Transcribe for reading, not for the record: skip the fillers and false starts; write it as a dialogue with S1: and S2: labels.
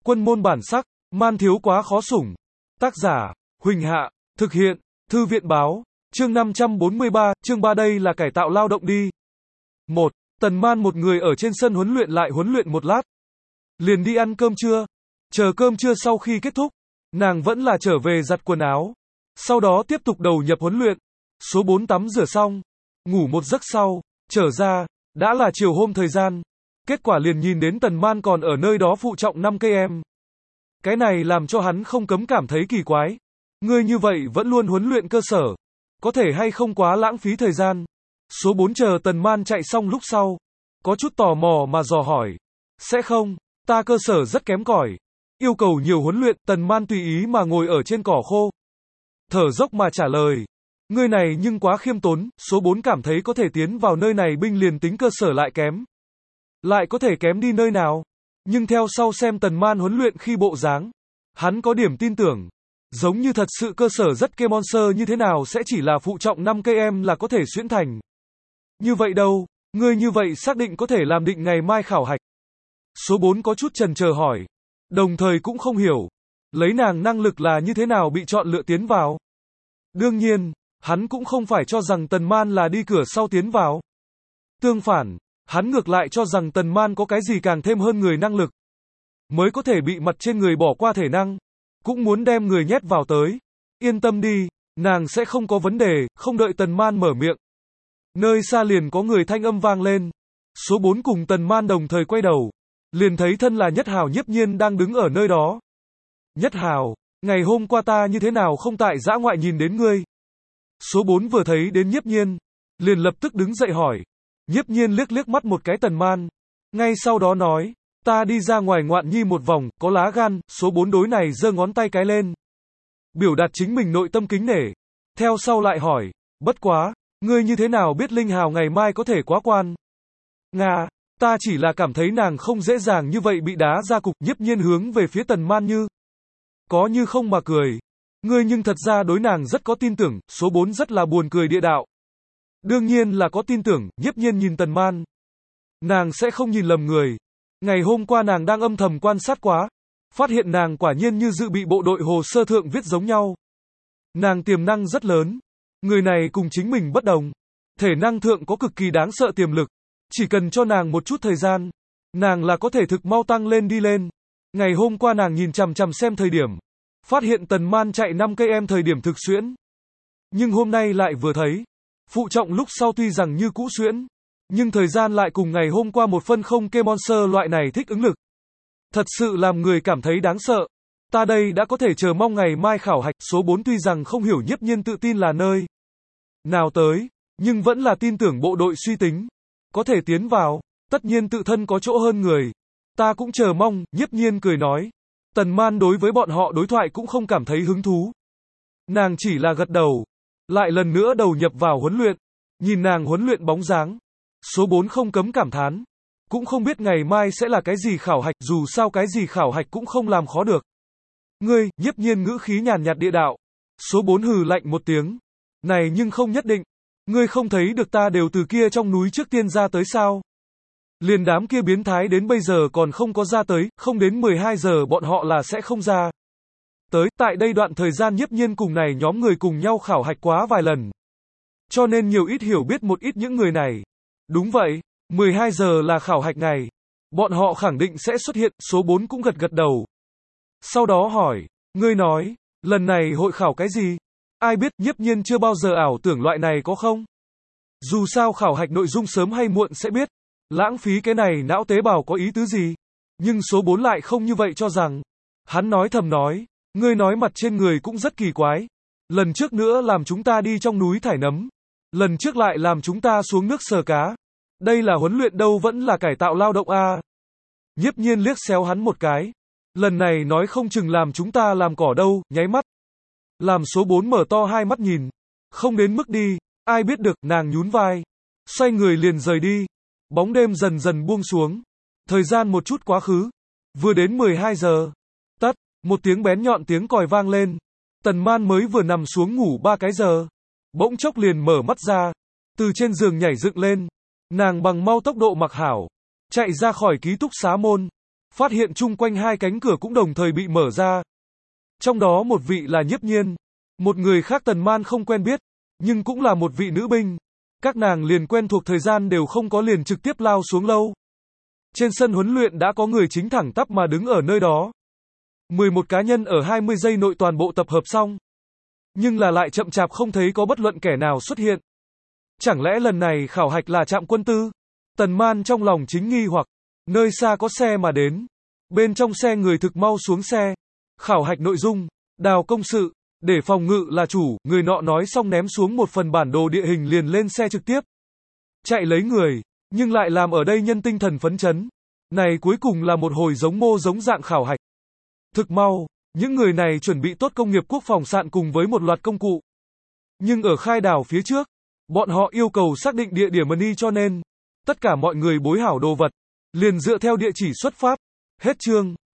S1: Quân môn bản sắc, man thiếu quá khó sủng. Tác giả, Huỳnh Hạ, thực hiện, Thư viện báo, chương 543, chương 3 đây là cải tạo lao động đi. 1. Tần Man một người ở trên sân huấn luyện lại huấn luyện một lát. Liền đi ăn cơm trưa. Chờ cơm trưa sau khi kết thúc, nàng vẫn là trở về giặt quần áo. Sau đó tiếp tục đầu nhập huấn luyện. Số 4 tắm rửa xong, ngủ một giấc sau, trở ra, đã là chiều hôm thời gian. Kết quả liền nhìn đến Tần Man còn ở nơi đó phụ trọng 5 cây em. Cái này làm cho hắn không cấm cảm thấy kỳ quái. Ngươi như vậy vẫn luôn huấn luyện cơ sở, có thể hay không quá lãng phí thời gian. Số 4 chờ Tần Man chạy xong lúc sau, có chút tò mò mà dò hỏi. Sẽ không, ta cơ sở rất kém cỏi, yêu cầu nhiều huấn luyện. Tần Man tùy ý mà ngồi ở trên cỏ khô, thở dốc mà trả lời. Ngươi này nhưng quá khiêm tốn. Số 4 cảm thấy có thể tiến vào nơi này binh liền tính cơ sở lại kém, lại có thể kém đi nơi nào. Nhưng theo sau xem Tần Man huấn luyện khi bộ dáng, hắn có điểm tin tưởng. Giống như thật sự cơ sở rất kê monster như thế nào sẽ chỉ là phụ trọng 5 cây em là có thể xuyễn thành. Như vậy đâu, ngươi như vậy xác định có thể làm định ngày mai khảo hạch. Số 4 có chút chần chờ hỏi, đồng thời cũng không hiểu, lấy nàng năng lực là như thế nào bị chọn lựa tiến vào. Đương nhiên, hắn cũng không phải cho rằng Tần Man là đi cửa sau tiến vào. Tương phản, hắn ngược lại cho rằng Tần Man có cái gì càng thêm hơn người năng lực, mới có thể bị mặt trên người bỏ qua thể năng, cũng muốn đem người nhét vào tới. Yên tâm đi, nàng sẽ không có vấn đề. Không đợi Tần Man mở miệng, nơi xa liền có người thanh âm vang lên. Số 4 cùng Tần Man đồng thời quay đầu, liền thấy thân là Nhất Hào Nhiếp Nhiên đang đứng ở nơi đó. Nhất Hào, ngày hôm qua ta như thế nào không tại dã ngoại nhìn đến ngươi? Số 4 vừa thấy đến Nhiếp Nhiên, liền lập tức đứng dậy hỏi. Nhiếp Nhiên liếc liếc mắt một cái Tần Man, ngay sau đó nói, ta đi ra ngoài ngoạn nhi một vòng, có lá gan. Số 4 đối này giơ ngón tay cái lên, biểu đạt chính mình nội tâm kính nể. Theo sau lại hỏi, bất quá, ngươi như thế nào biết Linh Hào ngày mai có thể quá quan? Nga, ta chỉ là cảm thấy nàng không dễ dàng như vậy bị đá ra cục. Nhiếp Nhiên hướng về phía Tần Man như có như không mà cười. Ngươi nhưng thật ra đối nàng rất có tin tưởng. Số 4 rất là buồn cười địa đạo. Đương nhiên là có tin tưởng. Nhiếp Nhiên nhìn Tần Man, nàng sẽ không nhìn lầm người. Ngày hôm qua nàng đang âm thầm quan sát quá, phát hiện nàng quả nhiên như dự bị bộ đội hồ sơ thượng viết giống nhau. Nàng tiềm năng rất lớn. Người này cùng chính mình bất đồng. Thể năng thượng có cực kỳ đáng sợ tiềm lực. Chỉ cần cho nàng một chút thời gian, nàng là có thể thực mau tăng lên đi lên. Ngày hôm qua nàng nhìn chằm chằm xem thời điểm, phát hiện Tần Man chạy 5 cây em thời điểm thực xuyễn. Nhưng hôm nay lại vừa thấy, phụ trọng lúc sau tuy rằng như cũ xuyễn, nhưng thời gian lại cùng ngày hôm qua một phân không kê monster loại này thích ứng lực. Thật sự làm người cảm thấy đáng sợ. Ta đây đã có thể chờ mong ngày mai khảo hạch. Số 4 tuy rằng không hiểu Nhiếp Nhiên tự tin là nơi nào tới, nhưng vẫn là tin tưởng bộ đội suy tính, có thể tiến vào, tất nhiên tự thân có chỗ hơn người. Ta cũng chờ mong. Nhiếp Nhiên cười nói. Tần Man đối với bọn họ đối thoại cũng không cảm thấy hứng thú. Nàng chỉ là gật đầu, lại lần nữa đầu nhập vào huấn luyện. Nhìn nàng huấn luyện bóng dáng, số 4 không cấm cảm thán. Cũng không biết ngày mai sẽ là cái gì khảo hạch, dù sao cái gì khảo hạch cũng không làm khó được. Ngươi, Nhiếp Nhiên ngữ khí nhàn nhạt địa đạo. Số 4 hừ lạnh một tiếng. Này nhưng không nhất định. Ngươi không thấy được ta đều từ kia trong núi trước tiên ra tới sao? Liền đám kia biến thái đến bây giờ còn không có ra tới, không đến 12 giờ bọn họ là sẽ không ra tới. Tại đây đoạn thời gian Nhiếp Nhiên cùng này nhóm người cùng nhau khảo hạch quá vài lần, cho nên nhiều ít hiểu biết một ít những người này. Đúng vậy, 12 giờ là khảo hạch ngày, bọn họ khẳng định sẽ xuất hiện. Số 4 cũng gật gật đầu. Sau đó hỏi, ngươi nói, lần này hội khảo cái gì? Ai biết. Nhiếp Nhiên chưa bao giờ ảo tưởng loại này có không? Dù sao khảo hạch nội dung sớm hay muộn sẽ biết. Lãng phí cái này não tế bào có ý tứ gì? Nhưng số 4 lại không như vậy cho rằng. Hắn nói thầm nói, ngươi nói mặt trên người cũng rất kỳ quái. Lần trước nữa làm chúng ta đi trong núi thải nấm, lần trước lại làm chúng ta xuống nước sờ cá. Đây là huấn luyện đâu vẫn là cải tạo lao động a? Nhiếp Nhiên liếc xéo hắn một cái. Lần này nói không chừng làm chúng ta làm cỏ đâu. Nháy mắt, làm số 4 mở to hai mắt nhìn. Không đến mức đi, ai biết được. Nàng nhún vai, xoay người liền rời đi. Bóng đêm dần dần buông xuống, thời gian một chút quá khứ. Vừa đến 12 giờ, tắt, một tiếng bén nhọn tiếng còi vang lên. Tần Man mới vừa nằm xuống ngủ 3 cái giờ, bỗng chốc liền mở mắt ra, từ trên giường nhảy dựng lên. Nàng bằng mau tốc độ mặc hảo, chạy ra khỏi ký túc xá môn, phát hiện chung quanh hai cánh cửa cũng đồng thời bị mở ra. Trong đó một vị là Nhiếp Nhiên, một người khác Tần Man không quen biết, nhưng cũng là một vị nữ binh. Các nàng liền quen thuộc thời gian đều không có liền trực tiếp lao xuống lâu. Trên sân huấn luyện đã có người chính thẳng tắp mà đứng ở nơi đó. 11 cá nhân ở 20 giây nội toàn bộ tập hợp xong. Nhưng là lại chậm chạp không thấy có bất luận kẻ nào xuất hiện. Chẳng lẽ lần này khảo hạch là Trạm Quân Tư? Tần Man trong lòng chính nghi hoặc. Nơi xa có xe mà đến. Bên trong xe người thực mau xuống xe. Khảo hạch nội dung, đào công sự, để phòng ngự là chủ, người nọ nói xong ném xuống một phần bản đồ địa hình liền lên xe trực tiếp. Chạy lấy người, nhưng lại làm ở đây nhân tinh thần phấn chấn. Này cuối cùng là một hồi giống mô giống dạng khảo hạch. Thực mau, những người này chuẩn bị tốt công nghiệp quốc phòng sạn cùng với một loạt công cụ. Nhưng ở khai đào phía trước, bọn họ yêu cầu xác định địa điểm money cho nên, tất cả mọi người bối hảo đồ vật, liền dựa theo địa chỉ xuất phát. Hết chương.